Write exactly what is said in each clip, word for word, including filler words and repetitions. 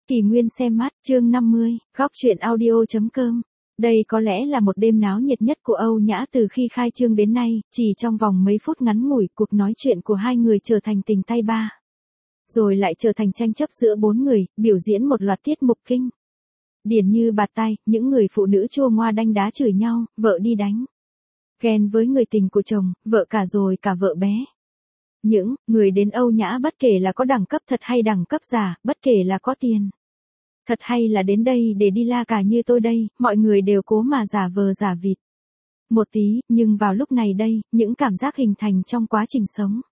Kỳ Nguyên xem mắt, chương năm mươi, góc truyện audio.com. Đây có lẽ là một đêm náo nhiệt nhất của Âu Nhã từ khi khai trương đến nay, chỉ trong vòng mấy phút ngắn ngủi, cuộc nói chuyện của hai người trở thành tình tay ba. Rồi lại trở thành tranh chấp giữa bốn người, biểu diễn một loạt tiết mục kinh điển như bạt tai, những người phụ nữ chua ngoa đanh đá chửi nhau, vợ đi đánh ghen với người tình của chồng, vợ cả rồi cả vợ bé. Những người đến Âu Nhã bất kể là có đẳng cấp thật hay đẳng cấp giả, bất kể là có tiền thật hay là đến đây để đi la cà như tôi đây, mọi người đều cố mà giả vờ giả vịt một tí, nhưng vào lúc này đây, những cảm giác hình thành trong quá trình sống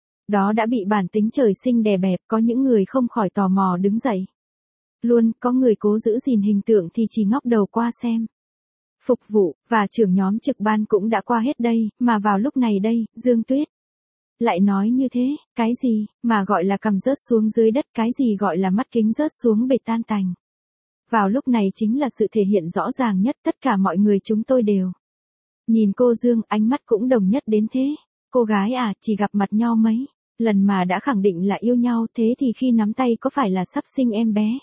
đó đã bị bản tính trời sinh đè bẹp, có những người không khỏi tò mò đứng dậy. Luôn, có người cố giữ gìn hình tượng thì chỉ ngóc đầu qua xem. Phục vụ, và trưởng nhóm trực ban cũng đã qua hết đây, mà vào lúc này đây, Dương Tuyết lại nói như thế, cái gì mà gọi là cằm rớt xuống dưới đất, cái gì gọi là mắt kính rớt xuống bể tan tành. Vào lúc này chính là sự thể hiện rõ ràng nhất, tất cả mọi người chúng tôi đều nhìn cô Dương, ánh mắt cũng đồng nhất đến thế. Cô gái à, chỉ gặp mặt nhau mấy lần mà đã khẳng định là yêu nhau, thế thì khi nắm tay có phải là sắp sinh em bé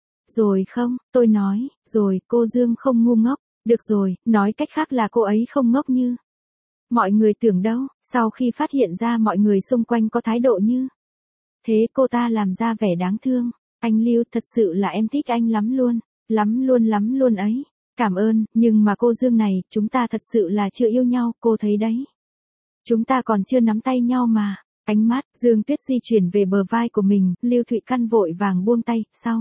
rồi không? Tôi nói, rồi, cô Dương không ngu ngốc. Được rồi, nói cách khác là cô ấy không ngốc như mọi người tưởng đâu. Sau khi phát hiện ra mọi người xung quanh có thái độ như thế, cô ta làm ra vẻ đáng thương. Anh Lưu, thật sự là em thích anh lắm luôn, lắm luôn lắm luôn ấy. Cảm ơn, nhưng mà cô Dương này, chúng ta thật sự là chưa yêu nhau, cô thấy đấy. Chúng ta còn chưa nắm tay nhau mà. Ánh mắt Dương Tuyết di chuyển về bờ vai của mình, Lưu Thụy Căn vội vàng buông tay, sau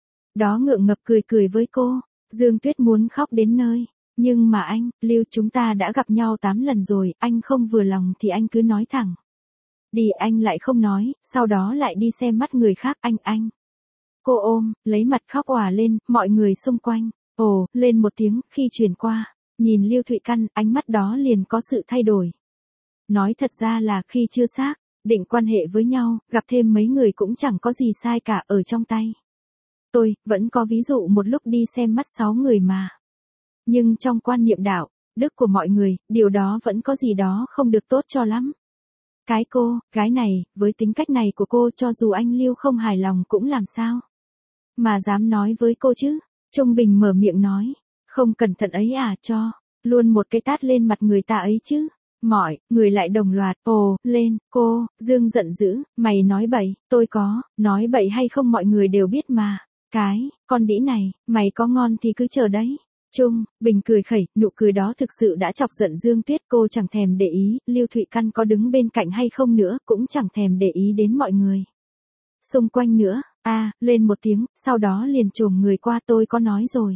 đó ngượng ngập cười cười với cô. Dương Tuyết muốn khóc đến nơi. Nhưng mà anh, Lưu, chúng ta đã gặp nhau tám lần rồi, anh không vừa lòng thì anh cứ nói thẳng đi, anh lại không nói, sau đó lại đi xem mắt người khác, anh anh. Cô ôm, lấy mặt khóc òa lên, mọi người xung quanh, ồ, lên một tiếng, khi chuyển qua, nhìn Lưu Thụy Căn, ánh mắt đó liền có sự thay đổi. Nói thật ra là khi chưa xác định quan hệ với nhau, gặp thêm mấy người cũng chẳng có gì sai cả, ở trong tay tôi, vẫn có ví dụ một lúc đi xem mắt sáu người mà. Nhưng trong quan niệm đạo đức của mọi người, điều đó vẫn có gì đó không được tốt cho lắm. Cái cô, gái này, với tính cách này của cô, cho dù anh Lưu không hài lòng cũng làm sao mà dám nói với cô chứ. Trung Bình mở miệng nói, không cẩn thận ấy à, cho luôn một cái tát lên mặt người ta ấy chứ. Mọi người lại đồng loạt ồ lên. Cô Dương giận dữ, mày nói bậy. Tôi có nói bậy hay không mọi người đều biết mà. Cái con đĩ này, mày có ngon thì cứ chờ đấy. Trung Bình cười khẩy, nụ cười đó thực sự đã chọc giận Dương Tuyết. Cô chẳng thèm để ý Lưu Thụy Căn có đứng bên cạnh hay không nữa, cũng chẳng thèm để ý đến mọi người xung quanh nữa. A à, lên một tiếng, sau đó liền chồm người qua, tôi có nói rồi.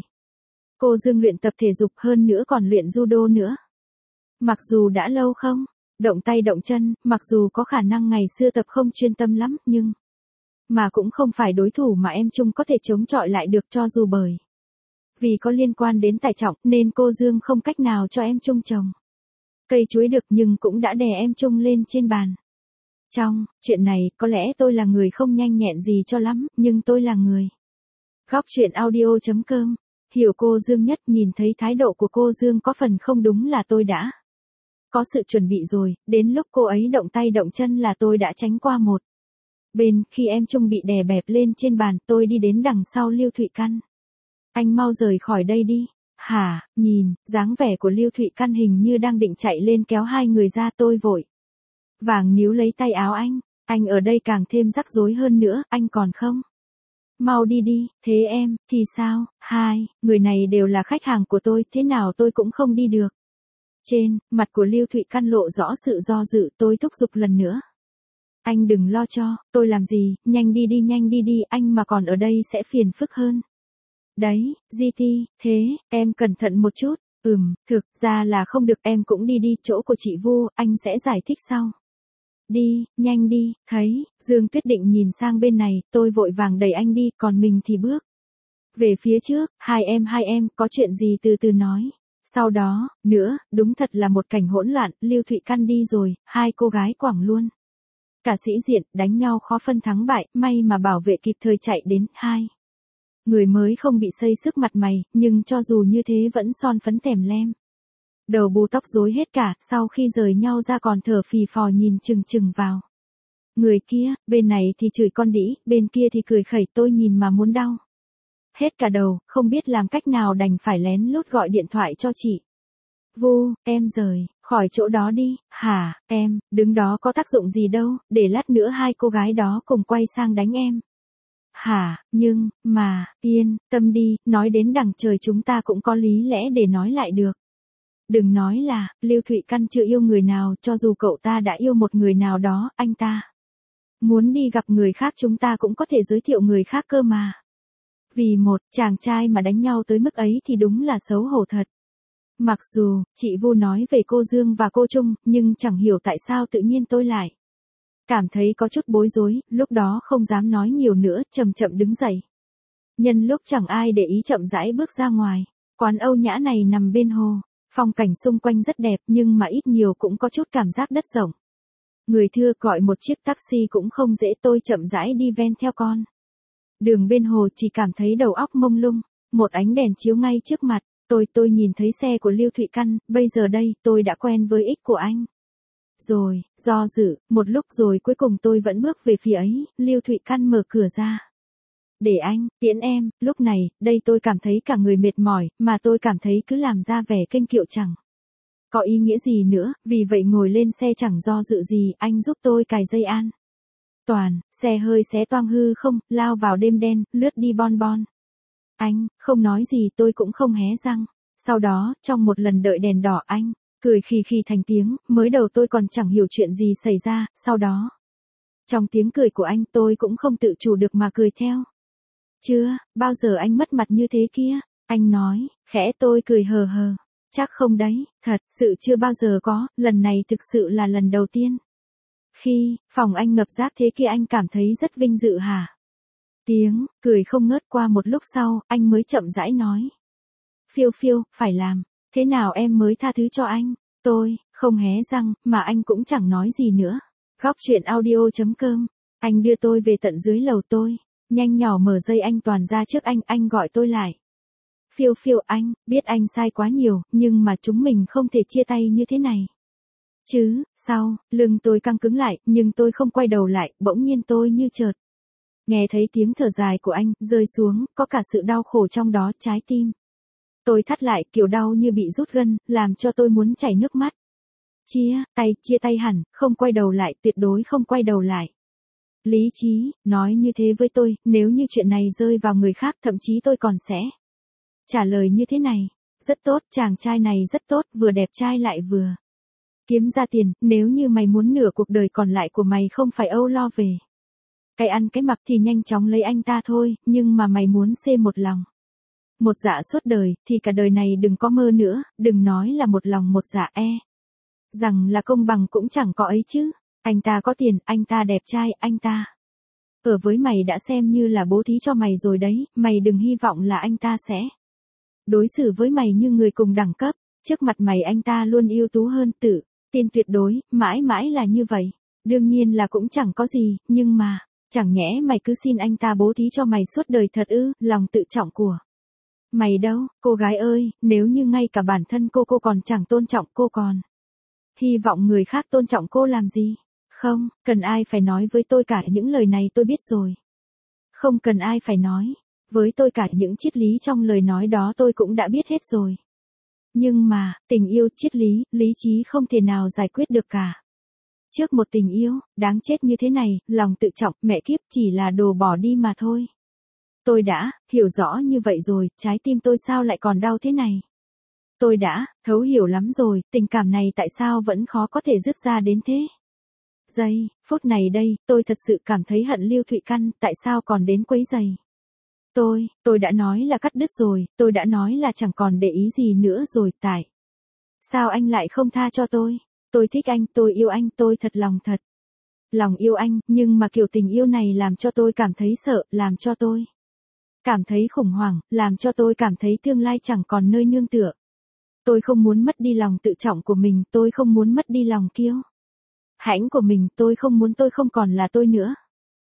Cô Dương luyện tập thể dục, hơn nữa còn luyện judo nữa. Mặc dù đã lâu không động tay động chân, mặc dù có khả năng ngày xưa tập không chuyên tâm lắm, nhưng mà cũng không phải đối thủ mà em Trung có thể chống chọi lại được, cho dù bởi vì có liên quan đến tải trọng, nên cô Dương không cách nào cho em Trung trồng cây chuối được, nhưng cũng đã đè em Trung lên trên bàn. Trong chuyện này, có lẽ tôi là người không nhanh nhẹn gì cho lắm, nhưng tôi là người góc truyện audio.com hiểu cô Dương nhất. Nhìn thấy thái độ của cô Dương có phần không đúng là tôi đã có sự chuẩn bị rồi, đến lúc cô ấy động tay động chân là tôi đã tránh qua một bên. Khi em Trung bị đè bẹp lên trên bàn, tôi đi đến đằng sau Lưu Thụy Căn. Anh mau rời khỏi đây đi. Hả? Nhìn dáng vẻ của Lưu Thụy Căn hình như đang định chạy lên kéo hai người ra, tôi vội vàng níu lấy tay áo anh. Anh ở đây càng thêm rắc rối hơn nữa, anh còn không mau đi đi. Thế em thì sao? Hai người này đều là khách hàng của tôi, thế nào tôi cũng không đi được. Trên mặt của Lưu Thụy Căn lộ rõ sự do dự, tôi thúc giục lần nữa. Anh đừng lo cho, tôi làm gì, nhanh đi đi nhanh đi đi, anh mà còn ở đây sẽ phiền phức hơn. Đấy, giê tê, thế, em cẩn thận một chút. Ừm, thực ra là không được, em cũng đi đi, chỗ của chị Vu, anh sẽ giải thích sau. Đi, nhanh đi. Thấy Dương Tuyết định nhìn sang bên này, tôi vội vàng đẩy anh đi, còn mình thì bước về phía trước. Hai em hai em, có chuyện gì từ từ nói. Sau đó, nữa, đúng thật là một cảnh hỗn loạn, Lưu Thụy Căn đi rồi, hai cô gái quảng luôn cả sĩ diện, đánh nhau khó phân thắng bại, may mà bảo vệ kịp thời chạy đến, hai người mới không bị xây sức mặt mày, nhưng cho dù như thế vẫn son phấn tèm lem. Đầu bù tóc rối hết cả, sau khi rời nhau ra còn thở phì phò nhìn chừng chừng vào Người kia, bên này thì chửi con đĩ, bên kia thì cười khẩy, tôi nhìn mà muốn đau. Hết cả đầu, không biết làm cách nào đành phải lén lút gọi điện thoại cho chị. Vu, em rời khỏi chỗ đó đi. Hả, em, đứng đó có tác dụng gì đâu, để lát nữa hai cô gái đó cùng quay sang đánh em. Hả, nhưng, mà, yên, tâm đi, nói đến đằng trời chúng ta cũng có lý lẽ để nói lại được. Đừng nói là, Lưu Thụy Căn chưa yêu người nào, cho dù cậu ta đã yêu một người nào đó, anh ta muốn đi gặp người khác chúng ta cũng có thể giới thiệu người khác cơ mà. Vì một chàng trai mà đánh nhau tới mức ấy thì đúng là xấu hổ thật. Mặc dù, chị Vu nói về cô Dương và cô Trung, nhưng chẳng hiểu tại sao tự nhiên tôi lại cảm thấy có chút bối rối, lúc đó không dám nói nhiều nữa, chậm chậm đứng dậy. Nhân lúc chẳng ai để ý chậm rãi bước ra ngoài, quán Âu Nhã này nằm bên hồ, phong cảnh xung quanh rất đẹp nhưng mà ít nhiều cũng có chút cảm giác đất rộng. Người thưa gọi một chiếc taxi cũng không dễ, tôi chậm rãi đi ven theo con đường bên hồ, chỉ cảm thấy đầu óc mông lung, một ánh đèn chiếu ngay trước mặt, tôi tôi nhìn thấy xe của Lưu Thụy Căn, bây giờ đây, tôi đã quen với ích của anh. Rồi, do dự, một lúc rồi cuối cùng tôi vẫn bước về phía ấy, Lưu Thụy Căn mở cửa ra. Để anh, tiễn em, lúc này, đây tôi cảm thấy cả người mệt mỏi, mà tôi cảm thấy cứ làm ra vẻ kênh kiệu chẳng có ý nghĩa gì nữa, vì vậy ngồi lên xe chẳng do dự gì, anh giúp tôi cài dây an toàn, xe hơi xé toang hư không, lao vào đêm đen, lướt đi bon bon. Anh, không nói gì tôi cũng không hé răng. Sau đó, trong một lần đợi đèn đỏ anh, cười khì khì thành tiếng, mới đầu tôi còn chẳng hiểu chuyện gì xảy ra, sau đó. Trong tiếng cười của anh tôi cũng không tự chủ được mà cười theo. Chưa, bao giờ anh mất mặt như thế kia, anh nói, khẽ tôi cười hờ hờ. Chắc không đấy, thật sự chưa bao giờ có, lần này thực sự là lần đầu tiên. Khi, phòng anh ngập rác thế kia anh cảm thấy rất vinh dự hả? Tiếng, cười không ngớt qua một lúc sau, anh mới chậm rãi nói. Phiêu phiêu, phải làm, thế nào em mới tha thứ cho anh? Tôi, không hé răng, mà anh cũng chẳng nói gì nữa. Góc chuyện audio chấm com, anh đưa tôi về tận dưới lầu tôi, nhanh nhỏ mở dây anh toàn ra trước anh, anh gọi tôi lại. Phiêu phiêu anh, biết anh sai quá nhiều, nhưng mà chúng mình không thể chia tay như thế này. Chứ, sao, lưng tôi căng cứng lại, nhưng tôi không quay đầu lại, bỗng nhiên tôi như chợt nghe thấy tiếng thở dài của anh, rơi xuống, có cả sự đau khổ trong đó, trái tim tôi thắt lại, kiểu đau như bị rút gân, làm cho tôi muốn chảy nước mắt. Chia, tay, chia tay hẳn, không quay đầu lại, tuyệt đối không quay đầu lại. Lý trí, nói như thế với tôi, nếu như chuyện này rơi vào người khác, thậm chí tôi còn sẽ trả lời như thế này. Rất tốt, chàng trai này rất tốt, vừa đẹp trai lại vừa kiếm ra tiền, nếu như mày muốn nửa cuộc đời còn lại của mày không phải âu lo về cái ăn cái mặc thì nhanh chóng lấy anh ta thôi, nhưng mà mày muốn xê một lòng một dạ suốt đời, thì cả đời này đừng có mơ nữa, đừng nói là một lòng một dạ e. Rằng là công bằng cũng chẳng có ấy chứ. Anh ta có tiền, anh ta đẹp trai, anh ta ở với mày đã xem như là bố thí cho mày rồi đấy, mày đừng hy vọng là anh ta sẽ đối xử với mày như người cùng đẳng cấp, trước mặt mày anh ta luôn ưu tú hơn, tự tin tuyệt đối, mãi mãi là như vậy. Đương nhiên là cũng chẳng có gì, nhưng mà, chẳng nhẽ mày cứ xin anh ta bố thí cho mày suốt đời thật ư, lòng tự trọng của mày đâu, cô gái ơi, nếu như ngay cả bản thân cô cô còn chẳng tôn trọng, cô còn hy vọng người khác tôn trọng cô làm gì? Không, cần ai phải nói với tôi cả những lời này, tôi biết rồi. Không cần ai phải nói với tôi cả những triết lý trong lời nói đó, tôi cũng đã biết hết rồi. Nhưng mà, tình yêu, triết lý, lý trí không thể nào giải quyết được cả. Trước một tình yêu, đáng chết như thế này, lòng tự trọng, mẹ kiếp, chỉ là đồ bỏ đi mà thôi. Tôi đã hiểu rõ như vậy rồi, trái tim tôi sao lại còn đau thế này? Tôi đã thấu hiểu lắm rồi, tình cảm này tại sao vẫn khó có thể dứt ra đến thế? Giây, phút này đây, tôi thật sự cảm thấy hận Lưu Thụy Căn, tại sao còn đến quấy giày? Tôi, tôi đã nói là cắt đứt rồi, tôi đã nói là chẳng còn để ý gì nữa rồi, tại sao anh lại không tha cho tôi? Tôi thích anh, tôi yêu anh, tôi thật lòng thật lòng yêu anh, nhưng mà kiểu tình yêu này làm cho tôi cảm thấy sợ, làm cho tôi cảm thấy khủng hoảng, làm cho tôi cảm thấy tương lai chẳng còn nơi nương tựa. Tôi không muốn mất đi lòng tự trọng của mình, tôi không muốn mất đi lòng kiêu hãnh của mình, tôi không muốn tôi không còn là tôi nữa.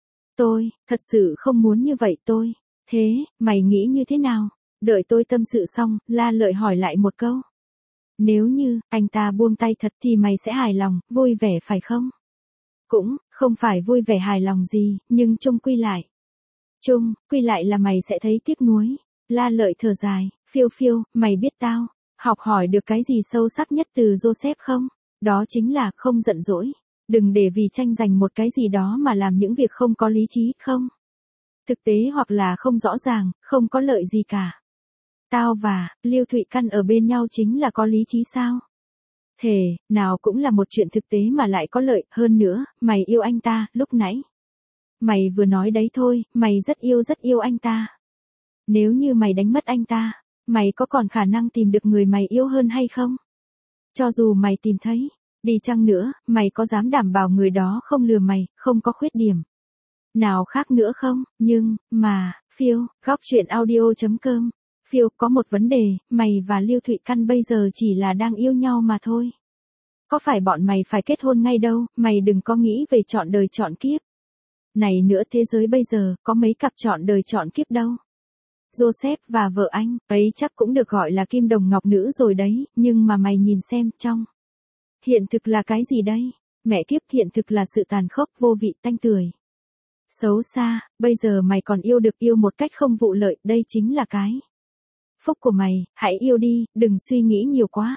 Tôi, thật sự không muốn như vậy tôi. Thế, mày nghĩ như thế nào? Đợi tôi tâm sự xong, La Lợi hỏi lại một câu. Nếu như, anh ta buông tay thật thì mày sẽ hài lòng, vui vẻ phải không? Cũng, không phải vui vẻ hài lòng gì, nhưng chung quy lại. Chung, quy lại là mày sẽ thấy tiếc nuối. La Lợi thở dài, phiêu phiêu, mày biết tao, học hỏi được cái gì sâu sắc nhất từ Joseph không? Đó chính là không giận dỗi. Đừng để vì tranh giành một cái gì đó mà làm những việc không có lý trí, không thực tế hoặc là không rõ ràng, không có lợi gì cả. Tao và Lưu Thụy Căn ở bên nhau chính là có lý trí sao? Thề, nào cũng là một chuyện thực tế mà lại có lợi, hơn nữa, mày yêu anh ta, lúc nãy. Mày vừa nói đấy thôi, mày rất yêu rất yêu anh ta. Nếu như mày đánh mất anh ta, mày có còn khả năng tìm được người mày yêu hơn hay không? Cho dù mày tìm thấy, đi chăng nữa, mày có dám đảm bảo người đó không lừa mày, không có khuyết điểm nào khác nữa không? Nhưng, mà, phiêu, góc chuyện audio chấm com. Phiêu, có một vấn đề, mày và Lưu Thụy Căn bây giờ chỉ là đang yêu nhau mà thôi. Có phải bọn mày phải kết hôn ngay đâu, mày đừng có nghĩ về chọn đời chọn kiếp. Này nữa, thế giới bây giờ, có mấy cặp chọn đời chọn kiếp đâu. Joseph và vợ anh, ấy chắc cũng được gọi là kim đồng ngọc nữ rồi đấy, nhưng mà mày nhìn xem, trong hiện thực là cái gì đây? Mẹ kiếp, hiện thực là sự tàn khốc, vô vị, tanh tưởi. Xấu xa, bây giờ mày còn yêu được yêu một cách không vụ lợi, đây chính là cái phúc của mày, hãy yêu đi, đừng suy nghĩ nhiều quá.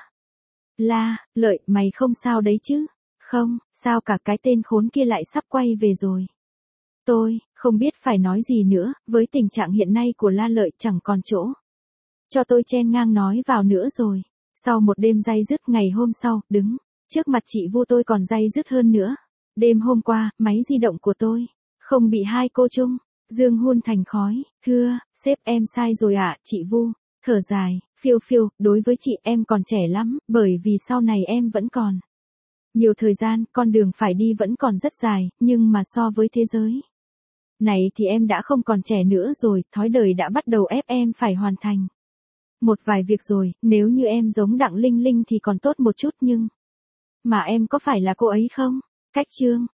La, Lợi, mày không sao đấy chứ? Không, sao cả, cái tên khốn kia lại sắp quay về rồi. Tôi, không biết phải nói gì nữa, với tình trạng hiện nay của La Lợi chẳng còn chỗ cho tôi chen ngang nói vào nữa rồi. Sau một đêm day dứt ngày hôm sau, đứng trước mặt chị Vu tôi còn day dứt hơn nữa. Đêm hôm qua, máy di động của tôi không bị hai cô Trung Dương hun thành khói. Thưa, sếp em sai rồi ạ, chị Vu. Thở dài, phiêu phiêu, đối với chị em còn trẻ lắm, bởi vì sau này em vẫn còn nhiều thời gian, con đường phải đi vẫn còn rất dài, nhưng mà so với thế giới này thì em đã không còn trẻ nữa rồi, thói đời đã bắt đầu ép em phải hoàn thành một vài việc rồi, nếu như em giống Đặng Linh Linh thì còn tốt một chút nhưng mà em có phải là cô ấy không? Cách chương